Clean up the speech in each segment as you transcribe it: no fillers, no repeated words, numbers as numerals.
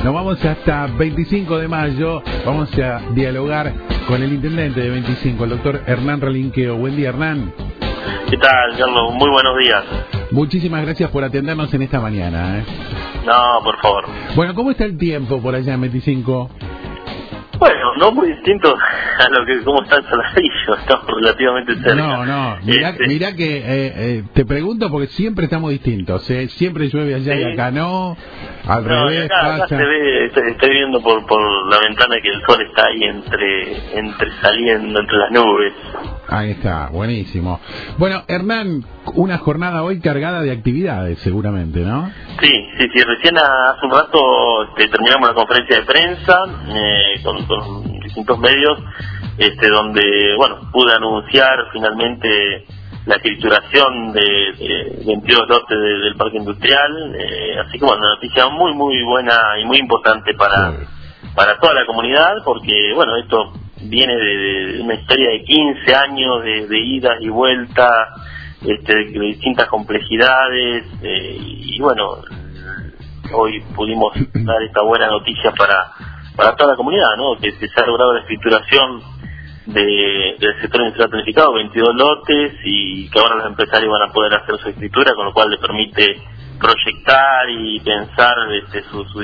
Nos vamos hasta 25 de mayo. Vamos a dialogar con el intendente de 25, el doctor Hernán Relinqueo. Buen día, Hernán. ¿Qué tal, Carlos? Muy buenos días. Muchísimas gracias por atendernos en esta mañana. No, por favor. Bueno, ¿cómo está el tiempo por allá en 25? Bueno, no muy distinto a lo que cómo está el Saladillo, estamos relativamente cerca. No, mirá que te pregunto porque siempre estamos distintos, siempre llueve allá y acá no, al revés acá se ve, estoy viendo por la ventana que el sol está ahí entre saliendo entre las nubes. Ahí está, buenísimo. Bueno, Hernán, una jornada hoy cargada de actividades seguramente, ¿no? Sí, recién hace un rato terminamos la conferencia de prensa con distintos medios, donde, bueno, pude anunciar finalmente la escrituración de 22 lotes del parque industrial, así que bueno, una noticia muy muy buena y muy importante para toda la comunidad, porque bueno, esto viene de una historia de 15 años de idas y vueltas, de distintas complejidades, y bueno, hoy pudimos dar esta buena noticia para toda la comunidad, ¿no? Que se ha logrado la escrituración del sector industrial planificado, 22 lotes, y que ahora los empresarios van a poder hacer su escritura, con lo cual le permite proyectar y pensar sus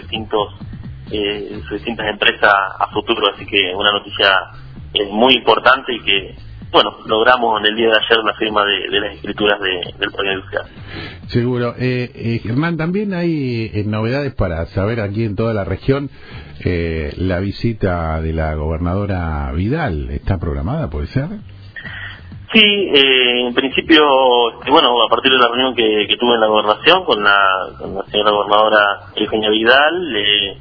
distintas empresas a futuro. Así que una noticia muy importante y que, bueno, logramos en el día de ayer la firma de las escrituras del parque industrial. Seguro. Germán, también hay novedades para saber aquí en toda la región. La visita de la gobernadora Vidal, ¿está programada, puede ser? Sí, en principio, bueno, a partir de la reunión que tuve en la gobernación con la señora gobernadora Eugenia Vidal,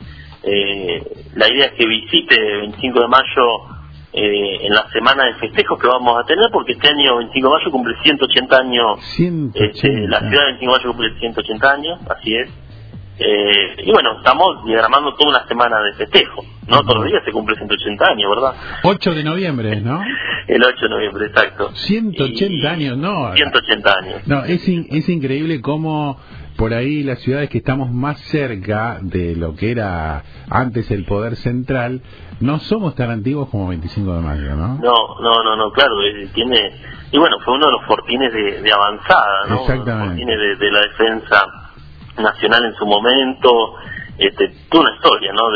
la idea es que visite el 25 de mayo en la semana de festejos que vamos a tener, porque este año 25 de mayo cumple 180 años, la ciudad de 25 de mayo cumple 180 años, así es. Y bueno, estamos diagramando toda una semana de festejo, ¿no? Todos los días se cumple 180 años, ¿verdad? 8 de noviembre, ¿no? El 8 de noviembre, exacto. 180 años, ¿no? 180 años. No, es increíble cómo por ahí las ciudades que estamos más cerca de lo que era antes el poder central, no somos tan antiguos como 25 de mayo, ¿no? No, claro, tiene... Y bueno, fue uno de los fortines de avanzada, ¿no? Exactamente. Los fortines de la defensa nacional en su momento, toda una historia, ¿no?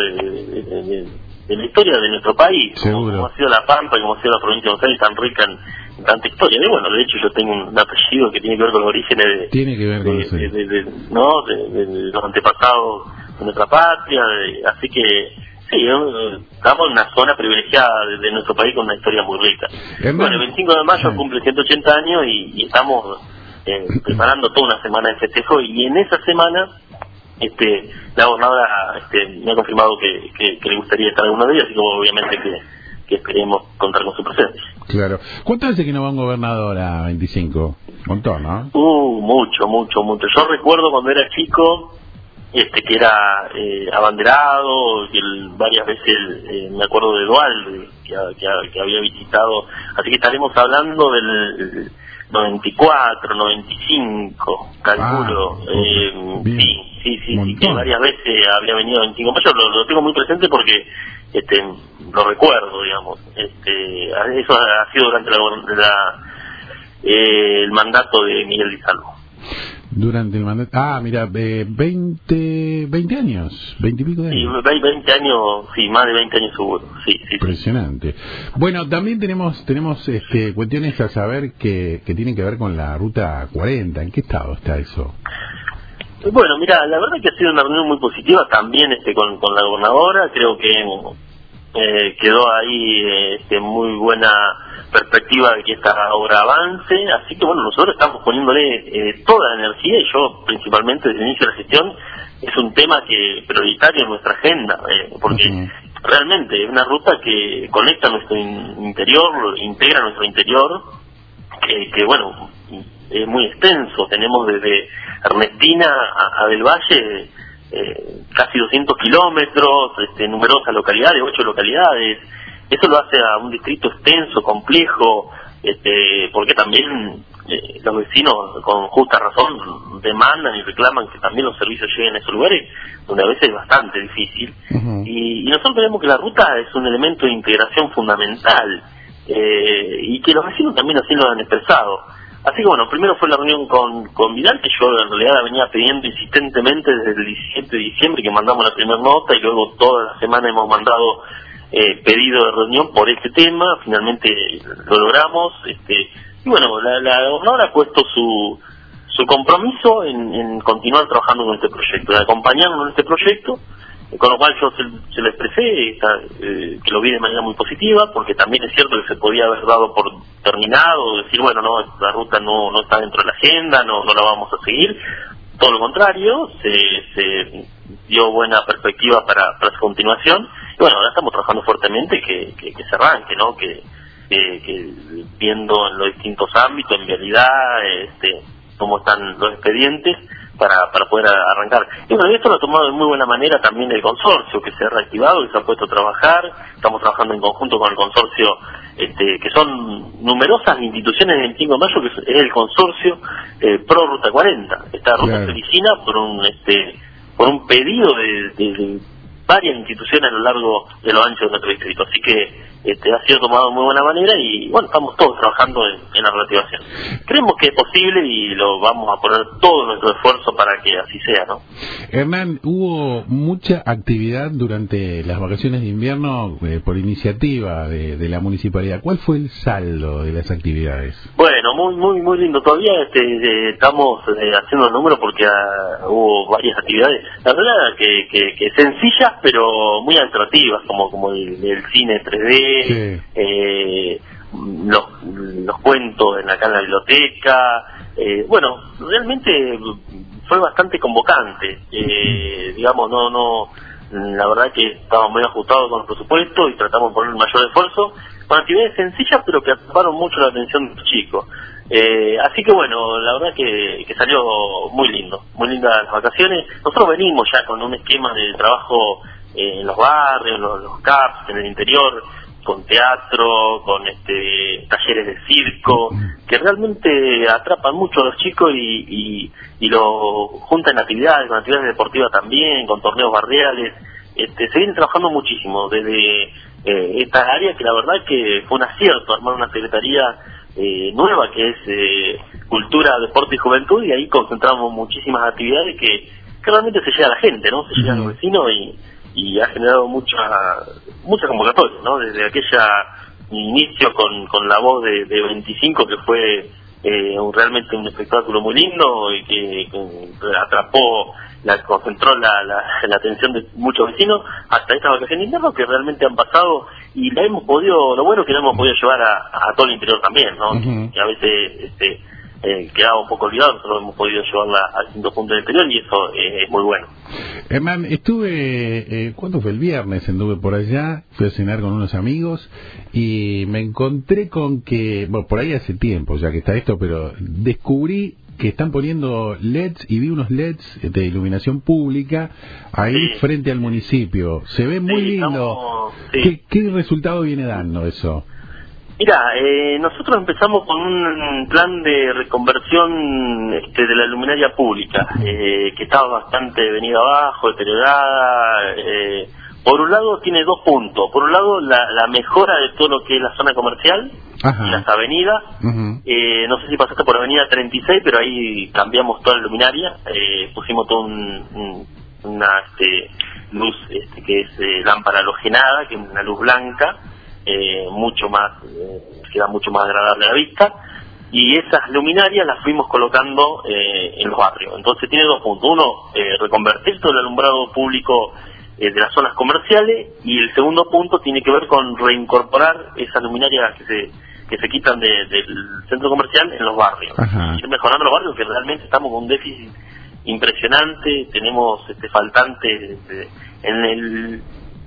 De la historia de nuestro país, como ha sido La Pampa y como ha sido la provincia de Buenos Aires, tan rica en tanta historia. Y bueno, de hecho yo tengo un apellido que tiene que ver con los orígenes de los antepasados de nuestra patria, así que sí, estamos en una zona privilegiada de nuestro país con una historia muy rica. Bueno, el 25 de mayo cumple 180 años y estamos preparando toda una semana de festejo, y en esa semana la gobernadora me ha confirmado que le gustaría estar algunos días, así que obviamente que esperemos contar con su presencia. Claro. ¿Cuántas veces que no va un gobernador a 25? Un montón, ¿no? Mucho. Yo recuerdo cuando era chico, que era abanderado, que varias veces me acuerdo de Dual, que había visitado, así que estaremos hablando del 94, 95, calculo. Sí, que varias veces había venido a 25 mayo, lo tengo muy presente porque lo recuerdo, digamos. Eso ha sido durante el mandato de Miguel Di Salvo. Durante el mandato... mira, 20 años, 20 y pico de años. Sí, 20 años, sí, más de 20 años seguro, sí. Impresionante. Bueno, también tenemos cuestiones a saber que tienen que ver con la Ruta 40. ¿En qué estado está eso? Bueno, mira, la verdad que ha sido una reunión muy positiva también con la gobernadora. Creo que quedó ahí muy buena perspectiva de que esta obra avance, así que bueno, nosotros estamos poniéndole toda la energía, y yo principalmente desde el inicio de la gestión es un tema prioritario en nuestra agenda, porque realmente es una ruta que conecta nuestro interior, integra nuestro interior, que bueno, es muy extenso. Tenemos desde Ernestina a Del Valle casi 200 kilómetros, numerosas localidades, 8 localidades. Eso lo hace a un distrito extenso, complejo, porque también los vecinos con justa razón demandan y reclaman que también los servicios lleguen a esos lugares donde a veces es bastante difícil. Y nosotros creemos que la ruta es un elemento de integración fundamental, y que los vecinos también así lo han expresado. Así que bueno, primero fue la reunión con Vidal, que yo en realidad la venía pidiendo insistentemente desde el 17 de diciembre que mandamos la primera nota, y luego toda la semana hemos mandado pedido de reunión por este tema. Finalmente lo logramos, y bueno, la gobernadora ha puesto su compromiso en continuar trabajando con este proyecto, de acompañarnos en este proyecto, con lo cual yo se lo expresé, que lo vi de manera muy positiva, porque también es cierto que se podía haber dado por terminado, decir, bueno, no, la ruta no está dentro de la agenda, no la vamos a seguir. Todo lo contrario, se dio buena perspectiva para su continuación, y bueno, ahora estamos trabajando fuertemente que se arranque, ¿no? Que viendo en los distintos ámbitos, en vialidad, cómo están los expedientes, para poder arrancar. Y bueno, esto lo ha tomado de muy buena manera también el consorcio, que se ha reactivado y se ha puesto a trabajar. Estamos trabajando en conjunto con el consorcio, que son numerosas instituciones del 25 de mayo, que es el consorcio Pro Ruta 40. Esta ruta se origina por un pedido de varias instituciones a lo largo de lo ancho de nuestro distrito. Así que ha sido tomado de muy buena manera, y bueno, estamos todos trabajando en la reactivación. Creemos que es posible y lo vamos a poner todo nuestro esfuerzo para que así sea, ¿no? Hernán, hubo mucha actividad durante las vacaciones de invierno por iniciativa de la municipalidad. ¿Cuál fue el saldo de las actividades? Bueno, muy lindo. Todavía estamos haciendo números porque hubo varias actividades. La verdad que sencillas, pero muy atractivas, como el cine 3D, sí. Los cuentos acá en la biblioteca. Bueno, realmente fue bastante convocante. Digamos, la verdad que estábamos muy ajustados con el presupuesto y tratamos de poner el mayor esfuerzo con actividades sencillas, pero que atraparon mucho la atención de los chicos. Así que bueno, la verdad que salió muy lindas las vacaciones. Nosotros venimos ya con un esquema de trabajo en los barrios, los CAPs, en el interior, con teatro, con talleres de circo, que realmente atrapan mucho a los chicos y lo juntan en actividades, con actividades deportivas también, con torneos barriales. Se viene trabajando muchísimo desde estas áreas, que la verdad que fue un acierto armar una secretaría nueva, que es Cultura, Deporte y Juventud, y ahí concentramos muchísimas actividades que realmente se llega a la gente, ¿no? Se llega a los vecinos, y ha generado mucha convocatoria, ¿no? Desde aquella inicio con la voz de 25, que fue realmente un espectáculo muy lindo y que concentró la atención de muchos vecinos, hasta esta vacación de invierno, que realmente han pasado, y lo bueno es que la hemos podido llevar a todo el interior también, ¿no? Que a veces quedaba un poco olvidado, nosotros hemos podido llevarla a distintos puntos del interior, y eso es muy bueno. Hernán, ¿cuándo fue? El viernes anduve por allá, fui a cenar con unos amigos y me encontré con que, bueno, por ahí hace tiempo ya que está esto, pero descubrí que están poniendo LEDs, y vi unos LEDs de iluminación pública ahí frente al municipio. Se ve muy lindo. ¿Qué resultado viene dando eso? Mira, nosotros empezamos con un plan de reconversión de la luminaria pública, que estaba bastante venida abajo, deteriorada. Por un lado tiene dos puntos. Por un lado la mejora de todo lo que es la zona comercial y las avenidas. No sé si pasaste por avenida 36, pero ahí cambiamos toda la luminaria. Pusimos toda una luz que es lámpara halogenada, que es una luz blanca, mucho más, queda mucho más agradable a la vista. Y esas luminarias las fuimos colocando en los barrios. Entonces tiene dos puntos. Uno, reconvertir todo el alumbrado público de las zonas comerciales, y el segundo punto tiene que ver con reincorporar esas luminarias que se quitan del centro comercial en los barrios. Ir mejorando los barrios, que realmente estamos con un déficit impresionante. Tenemos faltantes en el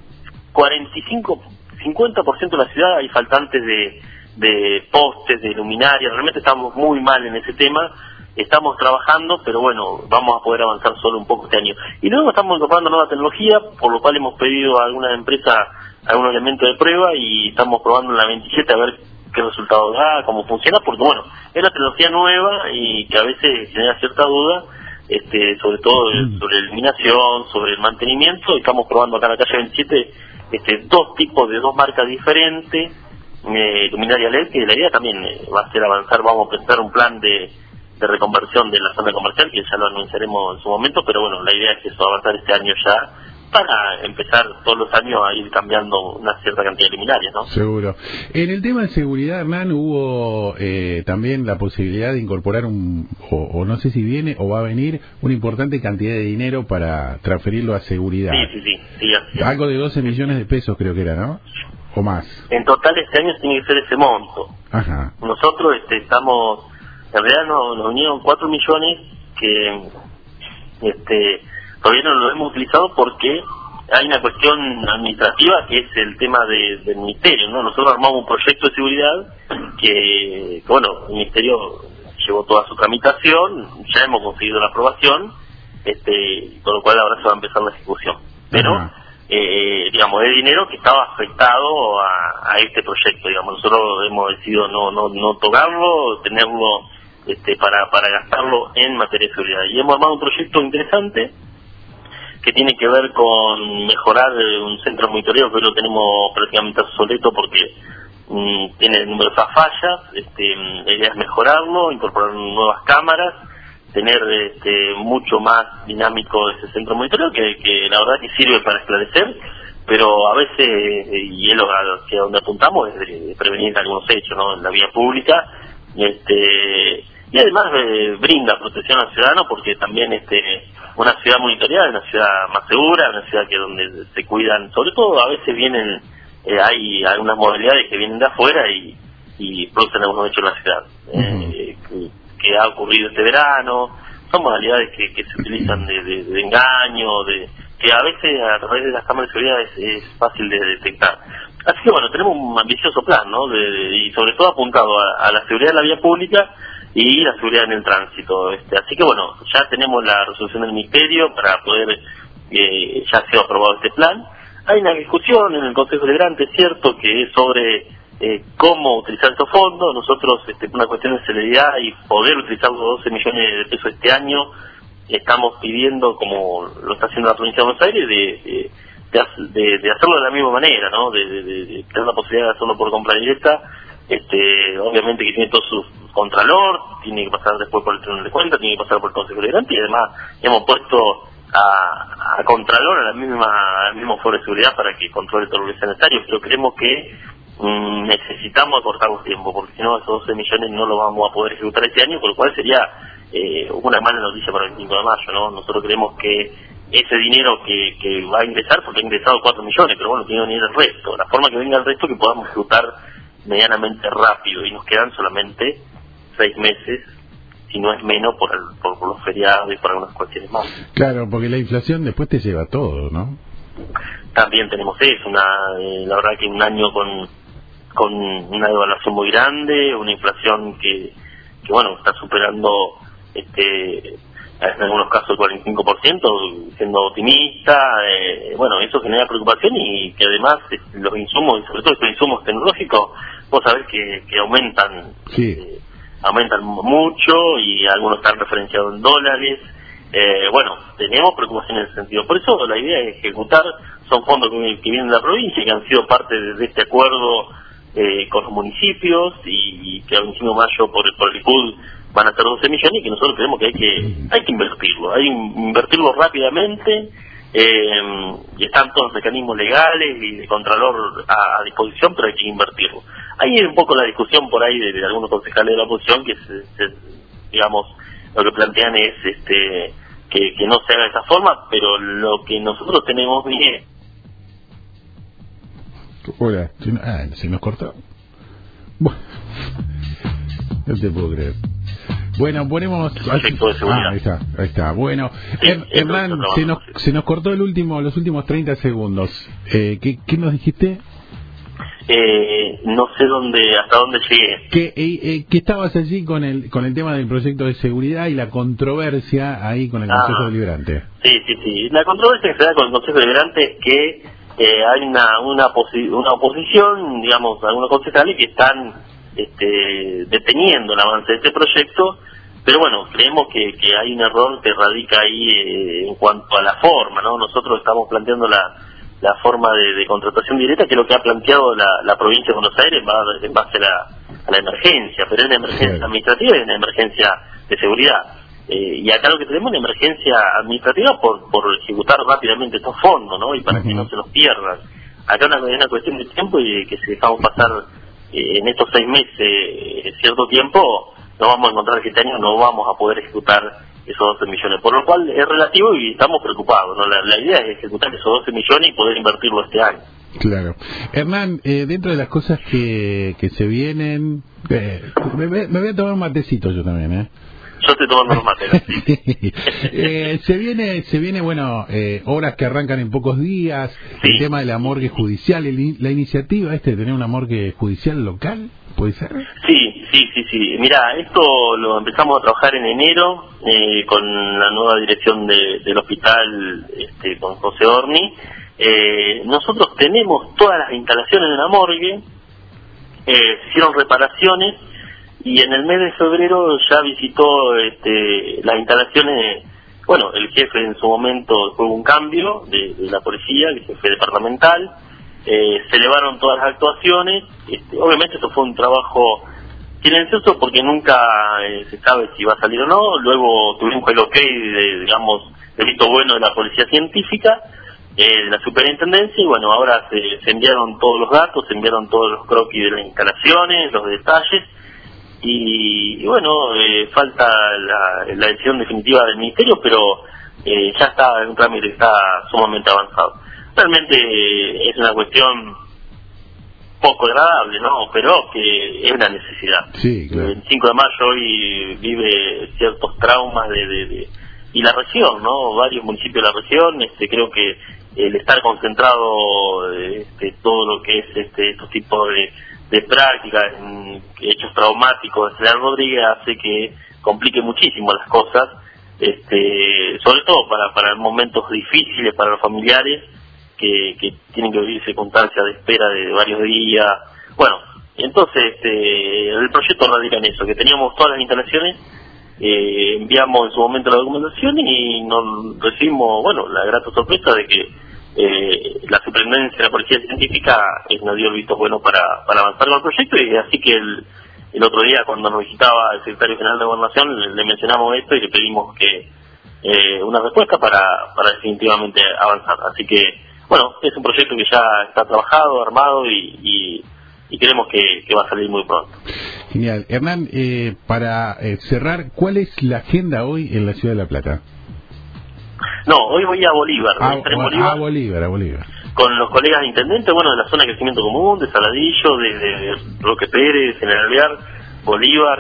50% de la ciudad hay faltantes de postes, de luminarias. Realmente estamos muy mal en ese tema. Estamos trabajando, pero bueno, vamos a poder avanzar solo un poco este año. Y luego estamos incorporando nueva tecnología, por lo cual hemos pedido a alguna empresa algún elemento de prueba, y estamos probando en la 27 a ver qué resultado da, cómo funciona, porque bueno, es una tecnología nueva y que a veces genera cierta duda, sobre todo sobre la iluminación, sobre el mantenimiento. Estamos probando acá en la calle 27 dos marcas diferentes, luminaria LED, que la idea también va a ser avanzar. Vamos a presentar un plan de reconversión de la zona comercial, que ya lo anunciaremos en su momento, pero bueno, la idea es eso, avanzar este año ya, para empezar todos los años a ir cambiando una cierta cantidad de luminarias, ¿no? Seguro. En el tema de seguridad, Hernán, hubo también la posibilidad de incorporar o no sé si viene o va a venir, una importante cantidad de dinero para transferirlo a seguridad. Sí, así. Algo de 12 millones de pesos creo que era, ¿no? O más. En total este año tiene que ser ese monto. Ajá. Nosotros estamos, en realidad nos vinieron 4 millones que todavía no lo hemos utilizado porque hay una cuestión administrativa que es el tema del ministerio, ¿no? Nosotros armamos un proyecto de seguridad que bueno, el ministerio llevó toda su tramitación, ya hemos conseguido la aprobación, con lo cual ahora se va a empezar la ejecución. Pero digamos, es dinero que estaba afectado a este proyecto, digamos. Nosotros hemos decidido no tocarlo, tenerlo para gastarlo en materia de seguridad. Y hemos armado un proyecto interesante que tiene que ver con mejorar un centro de monitoreo que hoy lo tenemos prácticamente obsoleto porque tiene numerosas fallas. La idea es mejorarlo, incorporar nuevas cámaras, tener mucho más dinámico ese centro de monitoreo que la verdad que sirve para esclarecer, pero a veces, y es lo hacia donde apuntamos, es de prevenir algunos hechos, ¿no?, en la vía pública, y además brinda protección al ciudadano porque también una ciudad monitoreada es una ciudad más segura, una ciudad que donde se cuidan, sobre todo a veces vienen, hay algunas modalidades que vienen de afuera y producen algunos hechos en la ciudad. Que ha ocurrido este verano, son modalidades que se utilizan de engaño, que a veces a través de las cámaras de seguridad es fácil de detectar. Así que bueno, tenemos un ambicioso plan, ¿no?, y sobre todo apuntado a la seguridad de la vía pública y la seguridad en el tránsito. Así que bueno, ya tenemos la resolución del ministerio para poder, ya ha sido aprobado este plan. Hay una discusión en el Consejo Deliberante, es cierto, que es sobre cómo utilizar estos fondos. Nosotros, por una cuestión de celeridad y poder utilizar los 12 millones de pesos este año, estamos pidiendo, como lo está haciendo la provincia de Buenos Aires, de hacerlo de la misma manera, ¿no?, de tener la posibilidad de hacerlo por compra directa. Obviamente que tiene todo su contralor, tiene que pasar después por el tribunal de cuentas, tiene que pasar por el Consejo Deliberante, y además hemos puesto a contralor al mismo foro de seguridad para que controle todo lo que sea necesario, pero creemos que necesitamos acortar los tiempos, porque si no esos 12 millones no lo vamos a poder ejecutar este año, con lo cual sería una mala noticia para el 25 de mayo, ¿no? Nosotros creemos que ese dinero que va a ingresar, porque ha ingresado 4 millones, pero bueno, tiene que venir el resto, la forma que venga el resto que podamos ejecutar medianamente rápido, y nos quedan solamente 6 meses, si no es menos, por los feriados y por algunas cuestiones más. Claro, porque la inflación después te lleva todo, ¿no? También tenemos eso, la verdad que un año con una devaluación muy grande, una inflación que bueno, está superando en algunos casos el 45%, siendo optimista. Bueno, eso genera preocupación, y que además los insumos, sobre todo estos insumos tecnológicos, vos sabés que aumentan, sí, aumentan mucho, y algunos están referenciados en dólares. Bueno, tenemos preocupación en ese sentido. Por eso la idea es ejecutar. Son fondos que vienen de la provincia, que han sido parte de este acuerdo con los municipios, y que a 21 de mayo por el ICUD van a ser 12 millones, y que nosotros creemos que hay que invertirlo, invertirlo rápidamente, y están todos los mecanismos legales y de contralor a disposición, pero hay que invertirlo. Ahí es un poco la discusión por ahí de algunos concejales de la oposición, que digamos, lo que plantean es que no se haga de esa forma, pero lo que nosotros tenemos bien. Hola, se nos cortó. Bueno, no te puedo creer. Bueno, ponemos proyecto de seguridad. Ahí está. Bueno, sí, Hernán, se nos cortó los últimos 30 segundos. ¿Qué nos dijiste? No sé hasta dónde llegué. Que estabas allí con el tema del proyecto de seguridad y la controversia ahí con el Consejo Deliberante. Sí. La controversia que se da con el Consejo Deliberante es que hay una oposición, digamos, algunos concejales que están deteniendo el avance de este proyecto, pero bueno, creemos que hay un error que radica ahí en cuanto a la forma, ¿no? Nosotros estamos planteando la forma de contratación directa, que es lo que ha planteado la provincia de Buenos Aires en base a la emergencia, pero es una emergencia administrativa y una emergencia de seguridad. Y acá lo que tenemos es una emergencia administrativa por ejecutar rápidamente estos fondos, ¿no? Y para que no se los pierdan. Acá es una cuestión de tiempo, y que si dejamos pasar en estos 6 meses cierto tiempo, no vamos a encontrar que este año no vamos a poder ejecutar esos 12 millones, por lo cual es relativo y estamos preocupados, ¿no? La idea es ejecutar esos 12 millones y poder invertirlo este año. Claro. Hernán, dentro de las cosas que se vienen, me voy a tomar un matecito yo también, Yo estoy tomando los mates. Se viene, bueno, obras que arrancan en pocos días, sí. El tema de la morgue judicial, la iniciativa de tener una morgue judicial local, ¿puede ser? Sí. Mira, esto lo empezamos a trabajar en enero con la nueva dirección del hospital, con José Orni. Nosotros tenemos todas las instalaciones de la morgue, se hicieron reparaciones, y en el mes de febrero ya visitó las instalaciones. Bueno, el jefe en su momento hubo un cambio de la policía, el jefe departamental, se elevaron todas las actuaciones. Obviamente esto fue un trabajo silencioso porque nunca se sabe si va a salir o no. Luego tuvimos el ok del visto bueno de la policía científica, de la superintendencia, y bueno, ahora se enviaron todos los datos, se enviaron todos los croquis de las instalaciones, los detalles, y bueno, falta la decisión definitiva del ministerio, pero ya está en un trámite que está sumamente avanzado. Realmente es una cuestión poco agradable, ¿no? Pero que es una necesidad. Sí, claro. El 5 de mayo hoy vive ciertos traumas y la región, ¿no? Varios municipios de la región, creo que el estar concentrado todo lo que es estos tipos de prácticas, hechos traumáticos de General Rodríguez, hace que complique muchísimo las cosas, sobre todo para momentos difíciles para los familiares que tienen que vivir circunstancias de espera de varios días. Bueno, entonces el proyecto radica en eso, que teníamos todas las instalaciones, enviamos en su momento la documentación y nos recibimos, bueno, la grata sorpresa de que la superintendencia de la policía científica nos dio el visto bueno para avanzar con el proyecto, y así que el otro día cuando nos visitaba el secretario general de Gobernación le mencionamos esto y le pedimos que una respuesta para definitivamente avanzar. Así que bueno, es un proyecto que ya está trabajado, armado y creemos que va a salir muy pronto. Genial. Hernán, para cerrar, ¿cuál es la agenda hoy en la Ciudad de La Plata? No, hoy voy a Bolívar. A Bolívar. Con los colegas intendentes, bueno, de la zona de crecimiento común, de Saladillo, de Roque Pérez, General Alvear, Bolívar,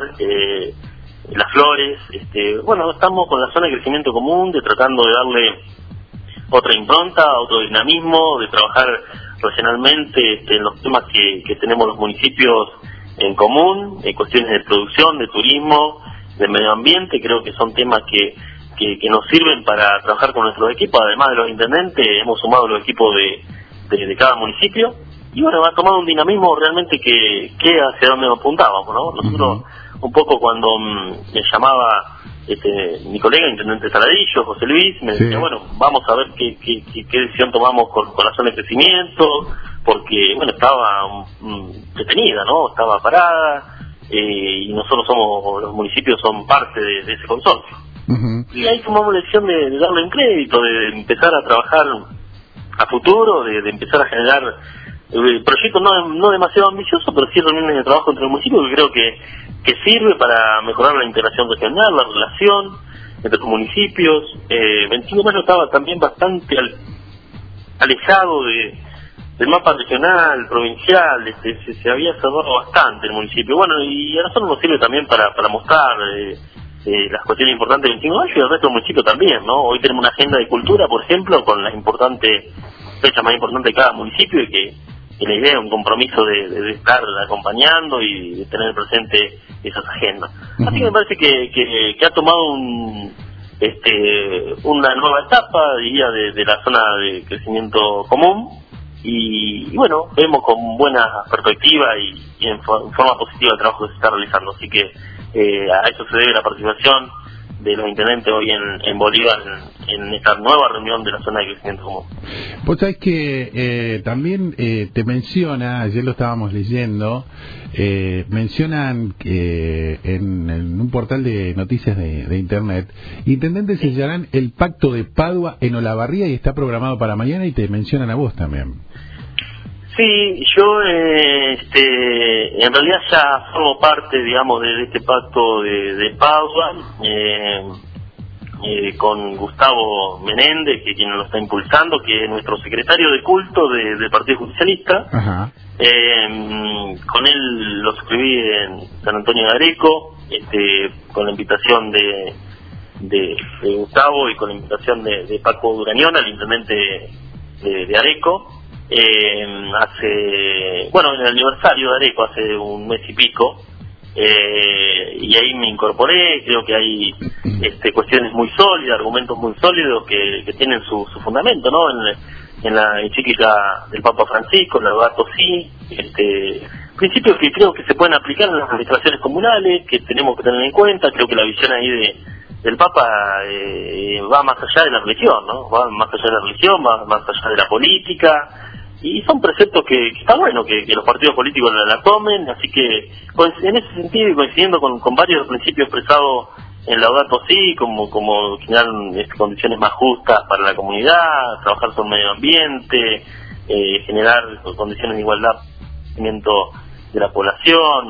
Las Flores. Bueno, estamos con la zona de crecimiento común, tratando de darle otra impronta, otro dinamismo, de trabajar regionalmente en los temas que tenemos los municipios en común, en cuestiones de producción, de turismo, de medio ambiente. Creo que son temas que nos sirven para trabajar con nuestros equipos. Además de los intendentes, hemos sumado los equipos de cada municipio, y bueno, ha tomado un dinamismo realmente que hacia donde nos apuntábamos, ¿no? Nosotros, un poco cuando me llamaba mi colega intendente Saladillo, José Luis, me decía, bueno, vamos a ver qué decisión tomamos con la zona de crecimiento, porque bueno, estaba detenida, ¿no? Estaba parada, y nosotros los municipios son parte de ese consorcio. Y ahí tomamos la decisión de darle un crédito, de empezar a trabajar a futuro, de empezar a generar proyectos no demasiado ambiciosos, pero sí reuniones de trabajo entre los municipios, que creo que sirve para mejorar la integración regional, la relación entre los municipios. 25 de mayo estaba también bastante alejado del mapa regional, provincial, se había cerrado bastante el municipio. Bueno, y a nosotros nos sirve también para mostrar las cuestiones importantes del 25 de mayo, y el resto del municipio también, ¿no? Hoy tenemos una agenda de cultura, por ejemplo, con las fechas más importantes de cada municipio, y que la idea es un compromiso de estar acompañando y de tener presente esas agendas. Así que me parece que ha tomado una nueva etapa, diría, de la zona de crecimiento común, y bueno, vemos con buena perspectiva y en forma positiva el trabajo que se está realizando. Así que a eso se debe la participación de los intendentes hoy en Bolívar en esta nueva reunión de la zona de crecimiento común. Vos sabés que también te menciona, ayer lo estábamos leyendo, mencionan que en un portal de noticias de internet, intendentes sellarán el pacto de Padua en Olavarría y está programado para mañana, y te mencionan a vos también. Sí, yo en realidad ya formo parte, digamos, de este pacto de Padua, con Gustavo Menéndez, que quien lo está impulsando, que es nuestro secretario de culto del Partido Justicialista. Ajá. Con él lo suscribí en San Antonio de Areco, con la invitación de Gustavo y con la invitación de Paco Durañón, el intendente de Areco. En el aniversario de Areco, hace un mes y pico, y ahí me incorporé. Creo que hay cuestiones muy sólidas, argumentos muy sólidos que tienen su fundamento, ¿no? En la encíclica del Papa Francisco, la Laudato Si, principios que creo que se pueden aplicar en las administraciones comunales, que tenemos que tener en cuenta. Creo que la visión ahí del Papa va más allá de la religión, ¿no? Va más allá de la religión, va más allá de la política. Y son preceptos que está bueno que los partidos políticos la tomen, así que en ese sentido, y coincidiendo con varios principios expresados en Laudato Si, como generar condiciones más justas para la comunidad, trabajar sobre el medio ambiente, generar condiciones de igualdad de la población,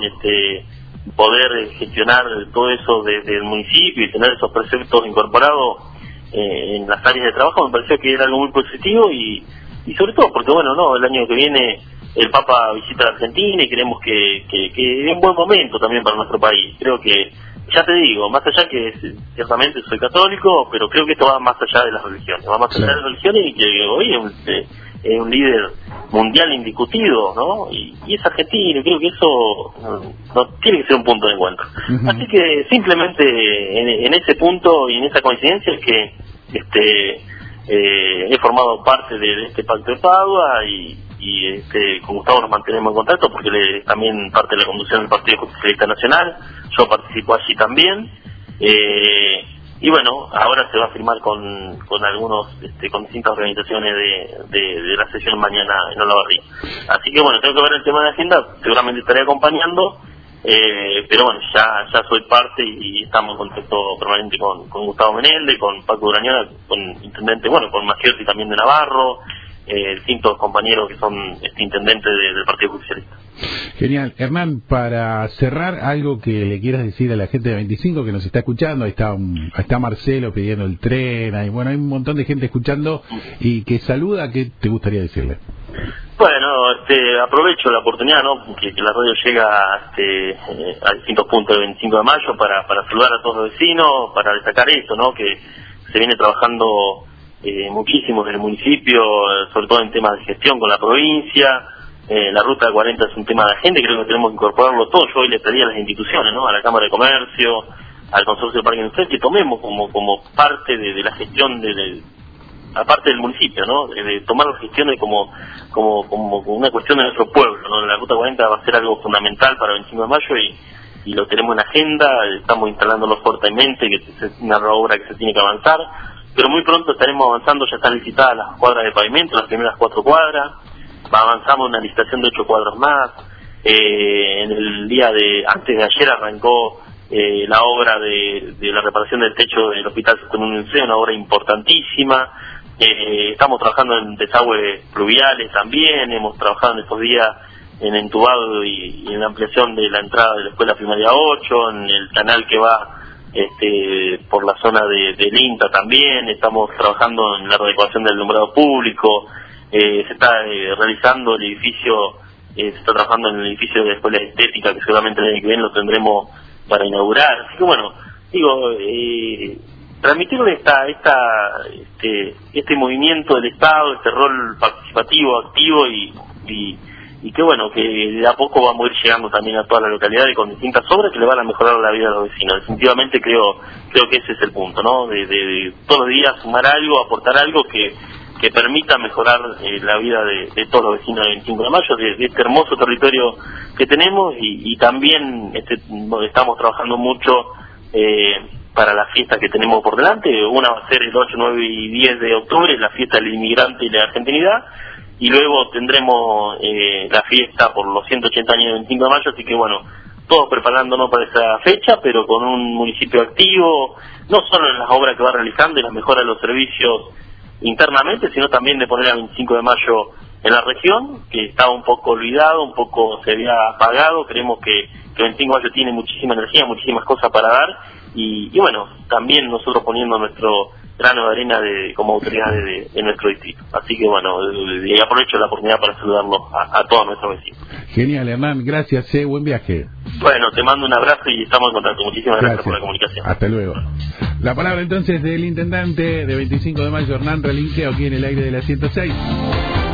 poder gestionar todo eso desde el municipio y tener esos preceptos incorporados en las áreas de trabajo, me pareció que era algo muy positivo y sobre todo porque, el año que viene el Papa visita la Argentina y creemos que es un buen momento también para nuestro país. Creo que, ya te digo, más allá que ciertamente soy católico, pero creo que esto va más allá de las religiones, va más allá de las religiones, y que hoy es un líder mundial indiscutido, ¿no? Y es argentino, y creo que eso no tiene que ser un punto de encuentro. Uh-huh. Así que simplemente en ese punto y en esa coincidencia es que he formado parte de este pacto de Padua y con Gustavo nos mantenemos en contacto porque él es también parte de la conducción del Partido Justicialista Nacional. Yo participo allí también, y ahora se va a firmar con distintas organizaciones de la sesión mañana en Olavarría. Así que tengo que ver el tema de agenda, seguramente estaré acompañando, pero ya soy parte y estamos en contacto permanente con Gustavo Menéndez, con Paco Durañón, con intendente, con Magiotti también de Navarro, distintos compañeros que son intendentes del Partido Justicialista. Genial. Hernán, para cerrar, algo que le quieras decir a la gente de 25 que nos está escuchando. Ahí está Marcelo pidiendo el tren, hay un montón de gente escuchando y que saluda. ¿Qué te gustaría decirle? Aprovecho la oportunidad, ¿no? Que la radio llega a distintos puntos del 25 de mayo para saludar a todos los vecinos, para destacar esto, ¿no? Que se viene trabajando muchísimo en el municipio, sobre todo en temas de gestión con la provincia. La ruta 40 es un tema de agenda y creo que tenemos que incorporarlo todo. Yo hoy le pediría a las instituciones, ¿no? A la Cámara de Comercio, al Consorcio de Parque Industrial, que tomemos como parte de la gestión aparte del municipio, ¿no? De tomar las gestiones como una cuestión de nuestro pueblo, ¿no? La ruta 40 va a ser algo fundamental para el 25 de mayo y lo tenemos en agenda. Estamos instalándolo fuertemente, que es una obra que se tiene que avanzar, pero muy pronto estaremos avanzando. Ya están licitadas las cuadras de pavimento, las primeras 4 cuadras, avanzamos en una licitación de 8 cuadros más. En el día antes de ayer arrancó la obra de la reparación del techo del Hospital Estatal, una obra importantísima. Estamos trabajando en desagües pluviales también, hemos trabajado en estos días en entubado y en la ampliación de la entrada de la escuela primaria 8, en el canal que va por la zona del INTA también. Estamos trabajando en la adecuación del alumbrado público, se está realizando el edificio, se está trabajando en el edificio de la escuela estética, que seguramente el año que viene lo tendremos para inaugurar. Así que transmitirle este movimiento del Estado, este rol participativo, activo y que de a poco vamos a ir llegando también a todas las localidades con distintas obras que le van a mejorar la vida a los vecinos. Definitivamente creo que ese es el punto, ¿no? De todos los días sumar algo, aportar algo que que permita mejorar la vida de todos los vecinos del 25 de mayo, de este hermoso territorio que tenemos, y también estamos trabajando mucho para las fiestas que tenemos por delante. Una va a ser el 8, 9 y 10 de octubre, la fiesta del inmigrante y la argentinidad, y luego tendremos la fiesta por los 180 años del 25 de mayo, así que bueno, todos preparándonos para esa fecha, pero con un municipio activo, no solo en las obras que va realizando y la mejora de los servicios internamente, sino también de poner al 25 de mayo en la región, que estaba un poco olvidado, un poco se había apagado. Creemos que el 25 de mayo tiene muchísima energía, muchísimas cosas para dar, y bueno, también nosotros poniendo nuestro grano de arena como autoridad de nuestro distrito. Así que bueno, y aprovecho la oportunidad para saludarlos a todos nuestros vecinos. Genial, Hernán, gracias, buen viaje. Bueno, te mando un abrazo y estamos en contacto. Muchísimas gracias por la comunicación. Hasta luego. La palabra entonces del intendente de 25 de mayo, Hernán Relinqueo, aquí en el aire de la 106.